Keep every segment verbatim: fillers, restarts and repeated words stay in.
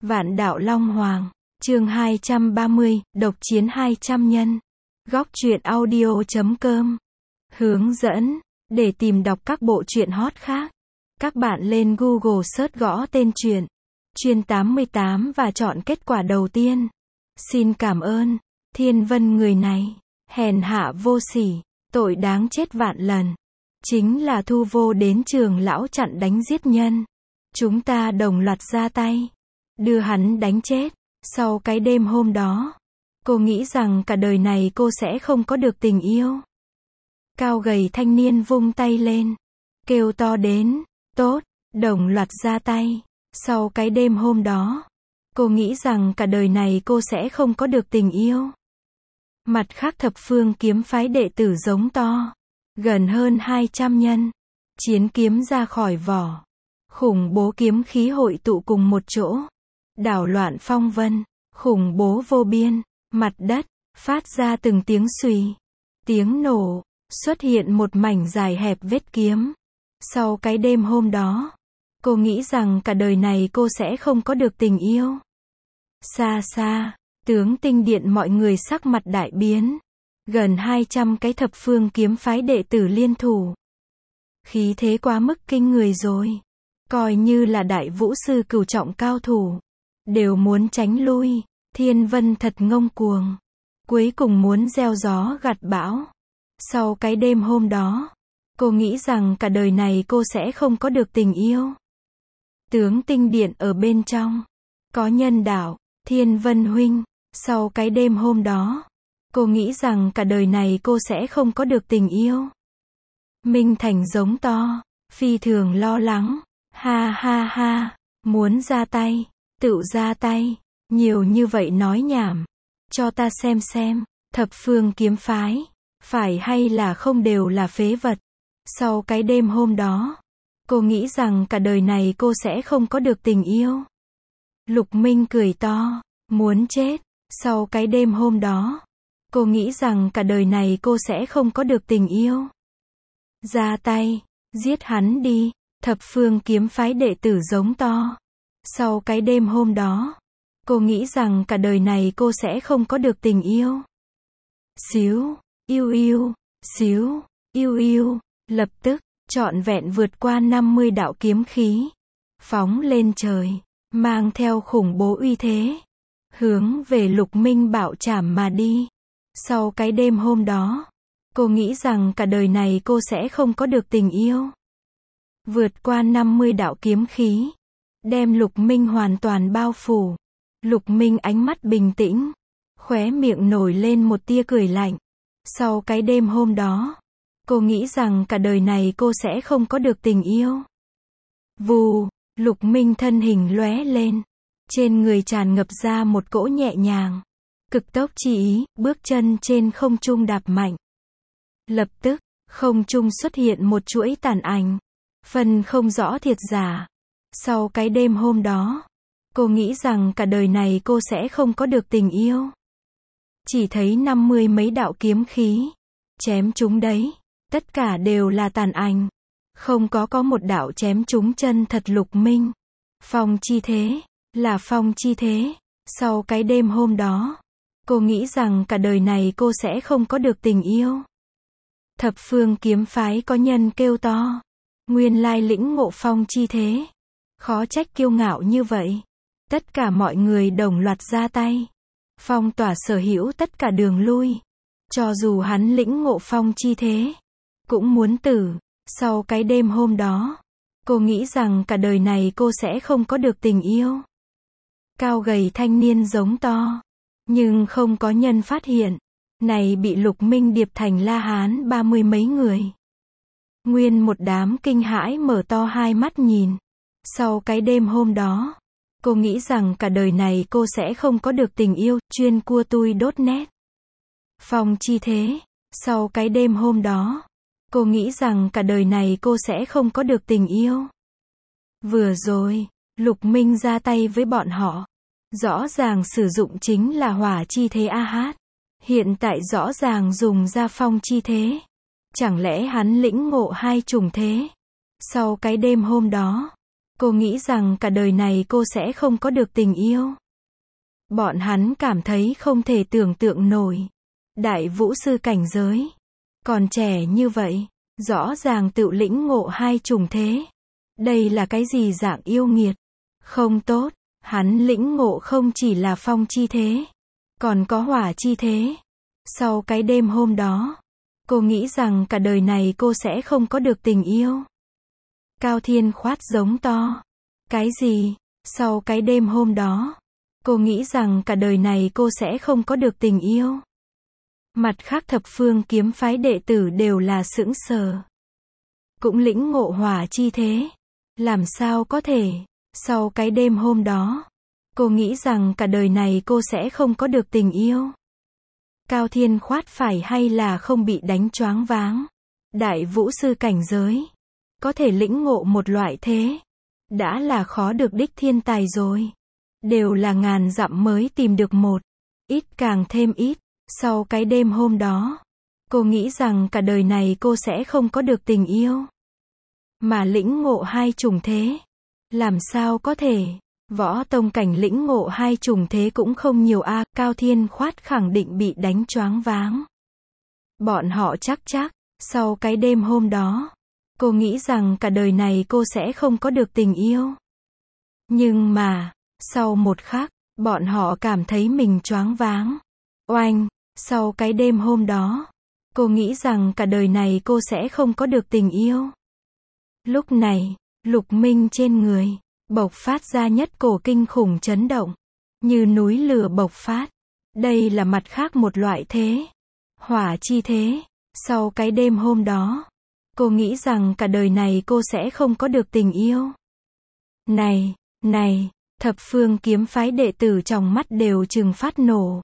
Vạn đạo Long Hoàng, chương hai trăm ba mươi, độc chiến hai trăm nhân. Góc truyện audio chấm com. Hướng dẫn, để tìm đọc các bộ truyện hot khác, các bạn lên Google search gõ tên truyện Truyện tám mươi tám và chọn kết quả đầu tiên. Xin cảm ơn. Thiên Vân người này, hèn hạ vô sỉ, tội đáng chết vạn lần. Chính là Thu Vô đến trường lão chặn đánh giết nhân. Chúng ta đồng loạt ra tay, đưa hắn đánh chết. Sau cái đêm hôm đó, cô nghĩ rằng cả đời này cô sẽ không có được tình yêu. Cao gầy thanh niên vung tay lên, kêu to đến, tốt, đồng loạt ra tay. Sau cái đêm hôm đó, cô nghĩ rằng cả đời này cô sẽ không có được tình yêu. Mặt khác thập phương kiếm phái đệ tử giống to, gần hơn hai trăm nhân, chiến kiếm ra khỏi vỏ, khủng bố kiếm khí hội tụ cùng một chỗ, đảo loạn phong vân, khủng bố vô biên, mặt đất phát ra từng tiếng xùy, tiếng nổ, xuất hiện một mảnh dài hẹp vết kiếm. Sau cái đêm hôm đó, cô nghĩ rằng cả đời này cô sẽ không có được tình yêu. Xa xa, tướng tinh điện mọi người sắc mặt đại biến, gần hai trăm cái thập phương kiếm phái đệ tử liên thủ. Khí thế quá mức kinh người rồi, coi như là đại vũ sư cửu trọng cao thủ, đều muốn tránh lui. Thiên Vân thật ngông cuồng, cuối cùng muốn gieo gió gặt bão. Sau cái đêm hôm đó, cô nghĩ rằng cả đời này cô sẽ không có được tình yêu. Tướng tinh điện ở bên trong, có nhân đạo, Thiên Vân huynh, sau cái đêm hôm đó, cô nghĩ rằng cả đời này cô sẽ không có được tình yêu. Minh Thành giống to, phi thường lo lắng, ha ha ha, muốn ra tay, tự ra tay, nhiều như vậy nói nhảm, cho ta xem xem, thập phương kiếm phái, phải hay là không đều là phế vật. Sau cái đêm hôm đó, cô nghĩ rằng cả đời này cô sẽ không có được tình yêu. Lục Minh cười to, muốn chết. Sau cái đêm hôm đó, cô nghĩ rằng cả đời này cô sẽ không có được tình yêu. Ra tay, giết hắn đi. Thập phương kiếm phái đệ tử giống to. Sau cái đêm hôm đó, cô nghĩ rằng cả đời này cô sẽ không có được tình yêu. Xíu, yêu yêu, xíu, yêu yêu, lập tức, trọn vẹn vượt qua năm mươi đạo kiếm khí, phóng lên trời, mang theo khủng bố uy thế, hướng về Lục Minh bạo chảm mà đi. Sau cái đêm hôm đó, cô nghĩ rằng cả đời này cô sẽ không có được tình yêu. Vượt qua năm mươi đạo kiếm khí, đem Lục Minh hoàn toàn bao phủ. Lục Minh ánh mắt bình tĩnh, khóe miệng nổi lên một tia cười lạnh. Sau cái đêm hôm đó, cô nghĩ rằng cả đời này cô sẽ không có được tình yêu. Vù, Lục Minh thân hình lóe lên, trên người tràn ngập ra một cỗ nhẹ nhàng, cực tốc chi ý, bước chân trên không trung đạp mạnh. Lập tức, không trung xuất hiện một chuỗi tàn ảnh, phần không rõ thiệt giả. Sau cái đêm hôm đó, cô nghĩ rằng cả đời này cô sẽ không có được tình yêu. Chỉ thấy năm mươi mấy đạo kiếm khí, chém chúng đấy, tất cả đều là tàn ảnh, không có có một đạo chém chúng chân thật. Lục Minh, phong chi thế, là phong chi thế. Sau cái đêm hôm đó, cô nghĩ rằng cả đời này cô sẽ không có được tình yêu. Thập phương kiếm phái có nhân kêu to, nguyên lai lĩnh ngộ phong chi thế, khó trách kiêu ngạo như vậy. Tất cả mọi người đồng loạt ra tay, phong tỏa sở hữu tất cả đường lui. Cho dù hắn lĩnh ngộ phong chi thế, cũng muốn tử. Sau cái đêm hôm đó, cô nghĩ rằng cả đời này cô sẽ không có được tình yêu. Cao gầy thanh niên giống to, nhưng không có nhân phát hiện, này bị Lục Minh điệp thành la hán ba mươi mấy người. Nguyên một đám kinh hãi mở to hai mắt nhìn. Sau cái đêm hôm đó, cô nghĩ rằng cả đời này cô sẽ không có được tình yêu. Chuyên cua tui đốt nét. Phong chi thế. Sau cái đêm hôm đó, cô nghĩ rằng cả đời này cô sẽ không có được tình yêu. Vừa rồi, Lục Minh ra tay với bọn họ, rõ ràng sử dụng chính là hỏa chi thế a hát. Hiện tại rõ ràng dùng ra phong chi thế. Chẳng lẽ hắn lĩnh ngộ hai chủng thế? Sau cái đêm hôm đó, Cô nghĩ rằng cả đời này cô sẽ không có được tình yêu. Bọn hắn cảm thấy không thể tưởng tượng nổi. Đại vũ sư cảnh giới. Còn trẻ như vậy, rõ ràng tự lĩnh ngộ hai trùng thế. Đây là cái gì dạng yêu nghiệt? Không tốt, hắn lĩnh ngộ không chỉ là phong chi thế, còn có hỏa chi thế. Sau cái đêm hôm đó, cô nghĩ rằng cả đời này cô sẽ không có được tình yêu. Cao Thiên Khoát giống to. Cái gì? Sau cái đêm hôm đó, cô nghĩ rằng cả đời này cô sẽ không có được tình yêu. Mặt khác thập phương kiếm phái đệ tử đều là sững sờ. Cũng lĩnh ngộ hỏa chi thế. Làm sao có thể? Sau cái đêm hôm đó, cô nghĩ rằng cả đời này cô sẽ không có được tình yêu. Cao Thiên Khoát phải hay là không bị đánh choáng váng? Đại vũ sư cảnh giới, có thể lĩnh ngộ một loại thế, đã là khó được đích thiên tài rồi. Đều là ngàn dặm mới tìm được một, ít càng thêm ít. Sau cái đêm hôm đó, cô nghĩ rằng cả đời này cô sẽ không có được tình yêu. Mà lĩnh ngộ hai trùng thế, làm sao có thể? Võ tông cảnh lĩnh ngộ hai trùng thế cũng không nhiều a. Cao Thiên Khoát khẳng định bị đánh choáng váng. Bọn họ chắc chắc, sau cái đêm hôm đó, cô nghĩ rằng cả đời này cô sẽ không có được tình yêu. Nhưng mà, sau một khắc, bọn họ cảm thấy mình choáng váng. Oanh, sau cái đêm hôm đó, cô nghĩ rằng cả đời này cô sẽ không có được tình yêu. Lúc này, lục minh trên người, bộc phát ra nhất cổ kinh khủng chấn động. Như núi lửa bộc phát. Đây là mặt khác một loại thế. Hỏa chi thế. Sau cái đêm hôm đó, cô nghĩ rằng cả đời này cô sẽ không có được tình yêu. Này, này, thập phương kiếm phái đệ tử trong mắt đều trừng phát nổ.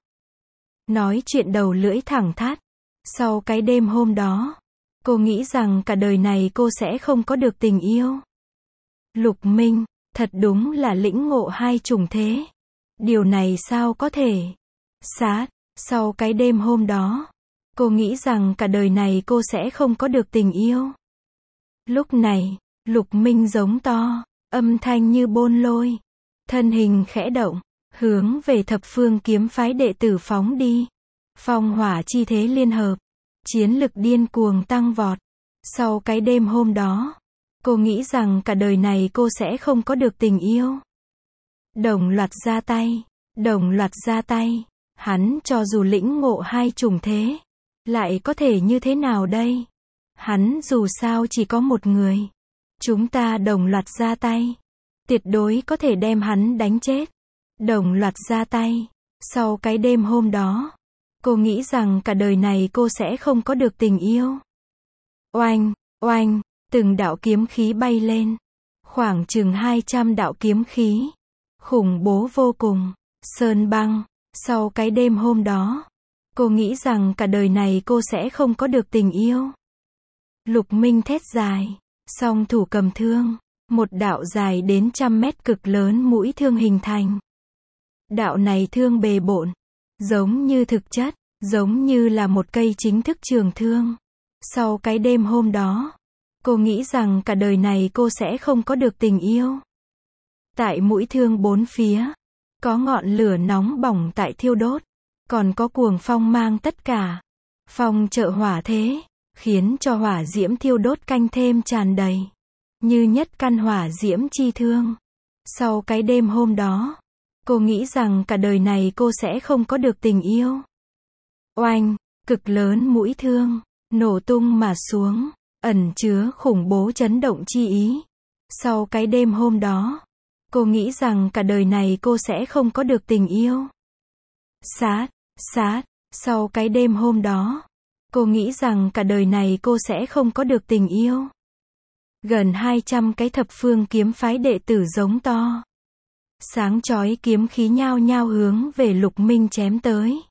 Nói chuyện đầu lưỡi thẳng thắn. Sau cái đêm hôm đó, cô nghĩ rằng cả đời này cô sẽ không có được tình yêu. Lục Minh, thật đúng là lĩnh ngộ hai trùng thế. Điều này sao có thể? Sát, sau cái đêm hôm đó, cô nghĩ rằng cả đời này cô sẽ không có được tình yêu. Lúc này, Lục Minh giống to, âm thanh như bôn lôi. Thân hình khẽ động, hướng về thập phương kiếm phái đệ tử phóng đi. Phong hỏa chi thế liên hợp, chiến lực điên cuồng tăng vọt. Sau cái đêm hôm đó, cô nghĩ rằng cả đời này cô sẽ không có được tình yêu. Đồng loạt ra tay, đồng loạt ra tay. Hắn cho dù lĩnh ngộ hai trùng thế, lại có thể như thế nào đây? Hắn dù sao chỉ có một người. Chúng ta đồng loạt ra tay, tuyệt đối có thể đem hắn đánh chết. Đồng loạt ra tay. Sau cái đêm hôm đó, cô nghĩ rằng cả đời này cô sẽ không có được tình yêu. Oanh, oanh, từng đạo kiếm khí bay lên. Khoảng chừng hai trăm đạo kiếm khí. Khủng bố vô cùng. Sơn băng. Sau cái đêm hôm đó, cô nghĩ rằng cả đời này cô sẽ không có được tình yêu. Lục Minh thét dài. Song thủ cầm thương. Một đạo dài đến trăm mét cực lớn mũi thương hình thành. Đạo này thương bề bộn. Giống như thực chất. Giống như là một cây chính thức trường thương. Sau cái đêm hôm đó, cô nghĩ rằng cả đời này cô sẽ không có được tình yêu. Tại mũi thương bốn phía, có ngọn lửa nóng bỏng tại thiêu đốt. Còn có cuồng phong mang tất cả. Phong trợ hỏa thế, khiến cho hỏa diễm thiêu đốt canh thêm tràn đầy. Như nhất căn hỏa diễm chi thương. Sau cái đêm hôm đó, cô nghĩ rằng cả đời này cô sẽ không có được tình yêu. Oanh, cực lớn mũi thương, nổ tung mà xuống, ẩn chứa khủng bố chấn động chi ý. Sau cái đêm hôm đó, cô nghĩ rằng cả đời này cô sẽ không có được tình yêu. Sát, sát, sau cái đêm hôm đó, cô nghĩ rằng cả đời này cô sẽ không có được tình yêu. Gần hai trăm cái thập phương kiếm phái đệ tử giống to. Sáng chói kiếm khí nhao nhao hướng về Lục Minh chém tới.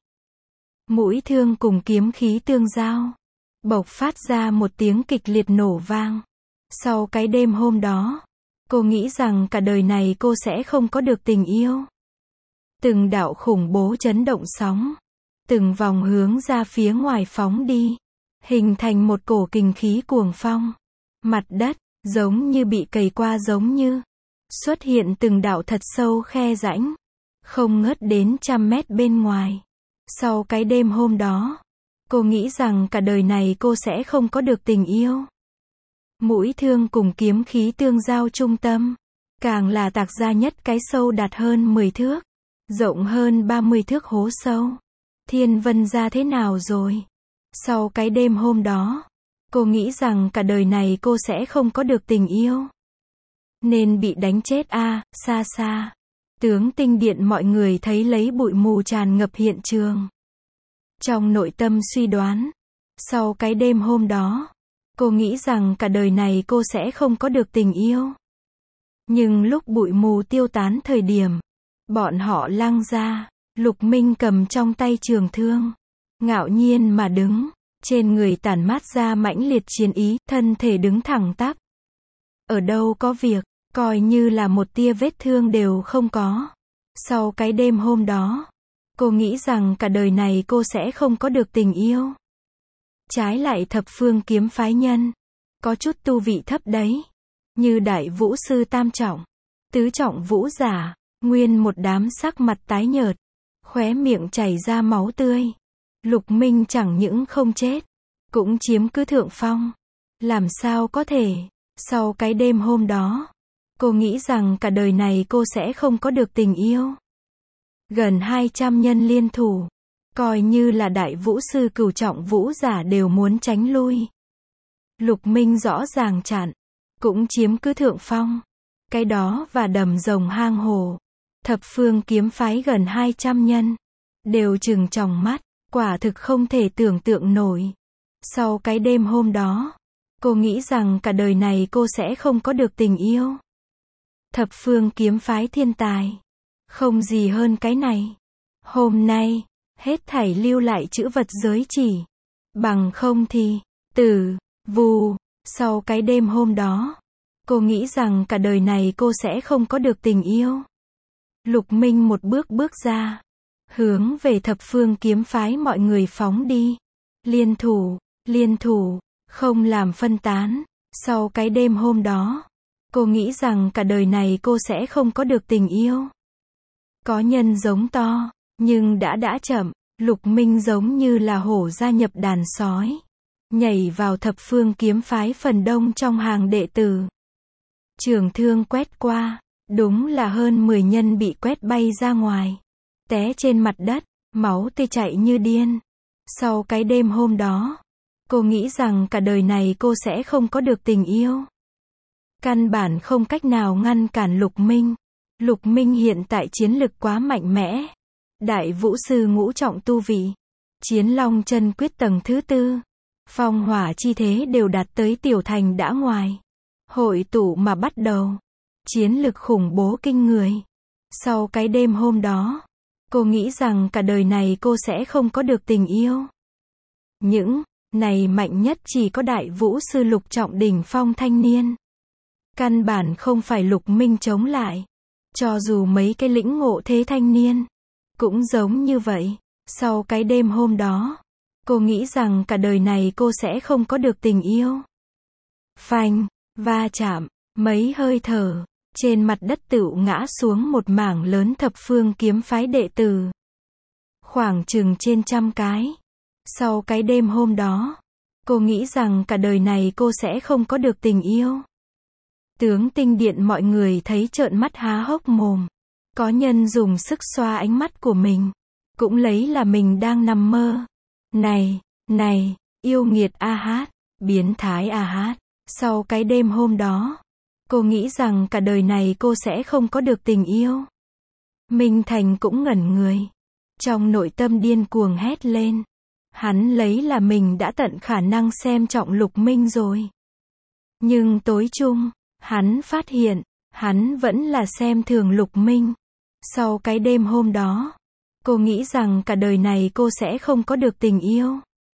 Mũi thương cùng kiếm khí tương giao, bộc phát ra một tiếng kịch liệt nổ vang. Sau cái đêm hôm đó, cô nghĩ rằng cả đời này cô sẽ không có được tình yêu. Từng đạo khủng bố chấn động sóng, từng vòng hướng ra phía ngoài phóng đi, hình thành một cổ kình khí cuồng phong. Mặt đất, giống như bị cày qua giống như xuất hiện từng đạo thật sâu khe rãnh, không ngớt đến trăm mét bên ngoài. Sau cái đêm hôm đó, cô nghĩ rằng cả đời này cô sẽ không có được tình yêu. Mũi thương cùng kiếm khí tương giao trung tâm, càng là tạc ra nhất cái sâu đạt hơn mười thước, rộng hơn ba mươi thước hố sâu. Thiên Vân ra thế nào rồi? Sau cái đêm hôm đó, cô nghĩ rằng cả đời này cô sẽ không có được tình yêu. Nên bị đánh chết a, à, xa xa. Tướng tinh điện mọi người thấy lấy bụi mù tràn ngập hiện trường. Trong nội tâm suy đoán, sau cái đêm hôm đó, cô nghĩ rằng cả đời này cô sẽ không có được tình yêu. Nhưng lúc bụi mù tiêu tán thời điểm, bọn họ lăng ra, Lục Minh cầm trong tay trường thương, ngạo nhiên mà đứng, trên người tản mát ra mãnh liệt chiến ý, thân thể đứng thẳng tắp. Ở đâu có việc, coi như là một tia vết thương đều không có. Sau cái đêm hôm đó, cô nghĩ rằng cả đời này cô sẽ không có được tình yêu. Trái lại thập phương kiếm phái nhân, có chút tu vị thấp đấy, như đại vũ sư tam trọng, tứ trọng vũ giả, nguyên một đám sắc mặt tái nhợt, khóe miệng chảy ra máu tươi. Lục Minh chẳng những không chết, cũng chiếm cứ thượng phong. Làm sao có thể? Sau cái đêm hôm đó, cô nghĩ rằng cả đời này cô sẽ không có được tình yêu. Gần hai trăm nhân liên thủ, coi như là đại vũ sư cửu trọng vũ giả đều muốn tránh lui. Lục Minh rõ ràng chặn, cũng chiếm cứ thượng phong. Cái đó và đầm rồng hang hồ, thập phương kiếm phái gần hai trăm nhân, đều trừng tròng mắt, quả thực không thể tưởng tượng nổi. Sau cái đêm hôm đó, cô nghĩ rằng cả đời này cô sẽ không có được tình yêu. Thập phương kiếm phái thiên tài, không gì hơn cái này. Hôm nay, hết thảy lưu lại chữ vật giới chỉ, bằng không thì, tử, vù. Sau cái đêm hôm đó, cô nghĩ rằng cả đời này cô sẽ không có được tình yêu. Lục Minh một bước bước ra, hướng về thập phương kiếm phái mọi người phóng đi. Liên thủ, liên thủ, không làm phân tán. Sau cái đêm hôm đó, cô nghĩ rằng cả đời này cô sẽ không có được tình yêu. Có nhân giống to, nhưng đã đã chậm. Lục Minh giống như là hổ gia nhập đàn sói, nhảy vào thập phương kiếm phái phần đông trong hàng đệ tử. Trường thương quét qua, đúng là hơn mười nhân bị quét bay ra ngoài, té trên mặt đất, máu tươi chảy như điên. Sau cái đêm hôm đó, cô nghĩ rằng cả đời này cô sẽ không có được tình yêu. Căn bản không cách nào ngăn cản Lục Minh. Lục Minh hiện tại chiến lực quá mạnh mẽ. Đại vũ sư ngũ trọng tu vị, Chiến Long chân quyết tầng thứ tư, phong hỏa chi thế đều đạt tới tiểu thành đã ngoài. Hội tụ mà bắt đầu. Chiến lực khủng bố kinh người. Sau cái đêm hôm đó, cô nghĩ rằng cả đời này cô sẽ không có được tình yêu. Những này mạnh nhất chỉ có đại vũ sư lục trọng đỉnh phong thanh niên. Căn bản không phải Lục Minh chống lại. Cho dù mấy cái lĩnh ngộ thế thanh niên, cũng giống như vậy. Sau cái đêm hôm đó, cô nghĩ rằng cả đời này cô sẽ không có được tình yêu. Phanh, va chạm, mấy hơi thở, trên mặt đất tựu ngã xuống một mảng lớn thập phương kiếm phái đệ tử. Khoảng chừng trên trăm cái. Sau cái đêm hôm đó, cô nghĩ rằng cả đời này cô sẽ không có được tình yêu. Tướng tinh điện mọi người thấy trợn mắt há hốc mồm. Có nhân dùng sức xoa ánh mắt của mình, cũng lấy là mình đang nằm mơ. Này, này, yêu nghiệt a hát, biến thái a hát. Sau cái đêm hôm đó, cô nghĩ rằng cả đời này cô sẽ không có được tình yêu. Minh Thành cũng ngẩn người. Trong nội tâm điên cuồng hét lên. Hắn lấy là mình đã tận khả năng xem trọng Lục Minh rồi. Nhưng tối chung, hắn phát hiện, hắn vẫn là xem thường Lục Minh. Sau cái đêm hôm đó, cô nghĩ rằng cả đời này cô sẽ không có được tình yêu.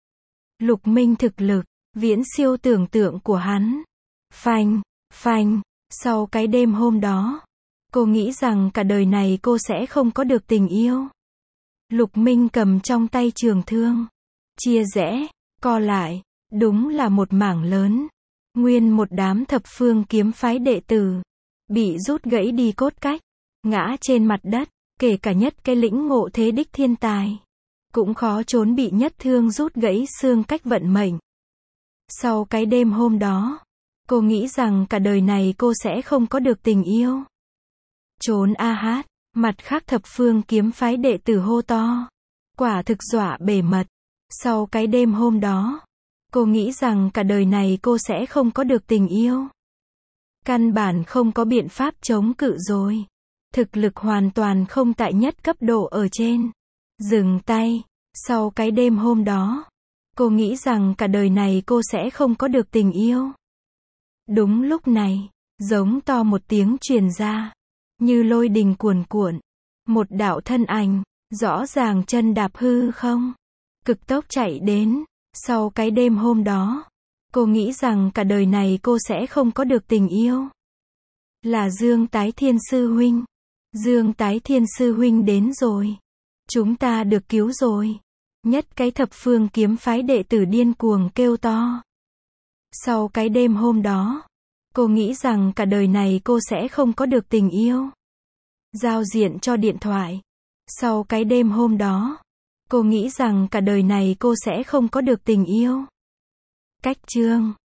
Lục Minh thực lực, viễn siêu tưởng tượng của hắn. Phanh, phanh, sau cái đêm hôm đó, cô nghĩ rằng cả đời này cô sẽ không có được tình yêu. Lục Minh cầm trong tay trường thương, chia rẽ, co lại, đúng là một mảng lớn. Nguyên một đám thập phương kiếm phái đệ tử, bị rút gãy đi cốt cách, ngã trên mặt đất, kể cả nhất cái lĩnh ngộ thế đích thiên tài, cũng khó trốn bị nhất thương rút gãy xương cách vận mệnh. Sau cái đêm hôm đó, cô nghĩ rằng cả đời này cô sẽ không có được tình yêu. Trốn a hát, mặt khác thập phương kiếm phái đệ tử hô to. Quả thực dọa bề mật. Sau cái đêm hôm đó, cô nghĩ rằng cả đời này cô sẽ không có được tình yêu. Căn bản không có biện pháp chống cự rồi. Thực lực hoàn toàn không tại nhất cấp độ ở trên. Dừng tay. Sau cái đêm hôm đó, cô nghĩ rằng cả đời này cô sẽ không có được tình yêu. Đúng lúc này, giống to một tiếng truyền ra, như lôi đình cuồn cuộn. Một đạo thân ảnh, rõ ràng chân đạp hư không, cực tốc chạy đến. Sau cái đêm hôm đó, cô nghĩ rằng cả đời này cô sẽ không có được tình yêu. Là Dương Tái Thiên Sư Huynh. Dương Tái Thiên Sư Huynh đến rồi. Chúng ta được cứu rồi. Nhất cái thập phương kiếm phái đệ tử điên cuồng kêu to. Sau cái đêm hôm đó, cô nghĩ rằng cả đời này cô sẽ không có được tình yêu. Giao diện cho điện thoại. Sau cái đêm hôm đó, cô nghĩ rằng cả đời này cô sẽ không có được tình yêu. Cách chương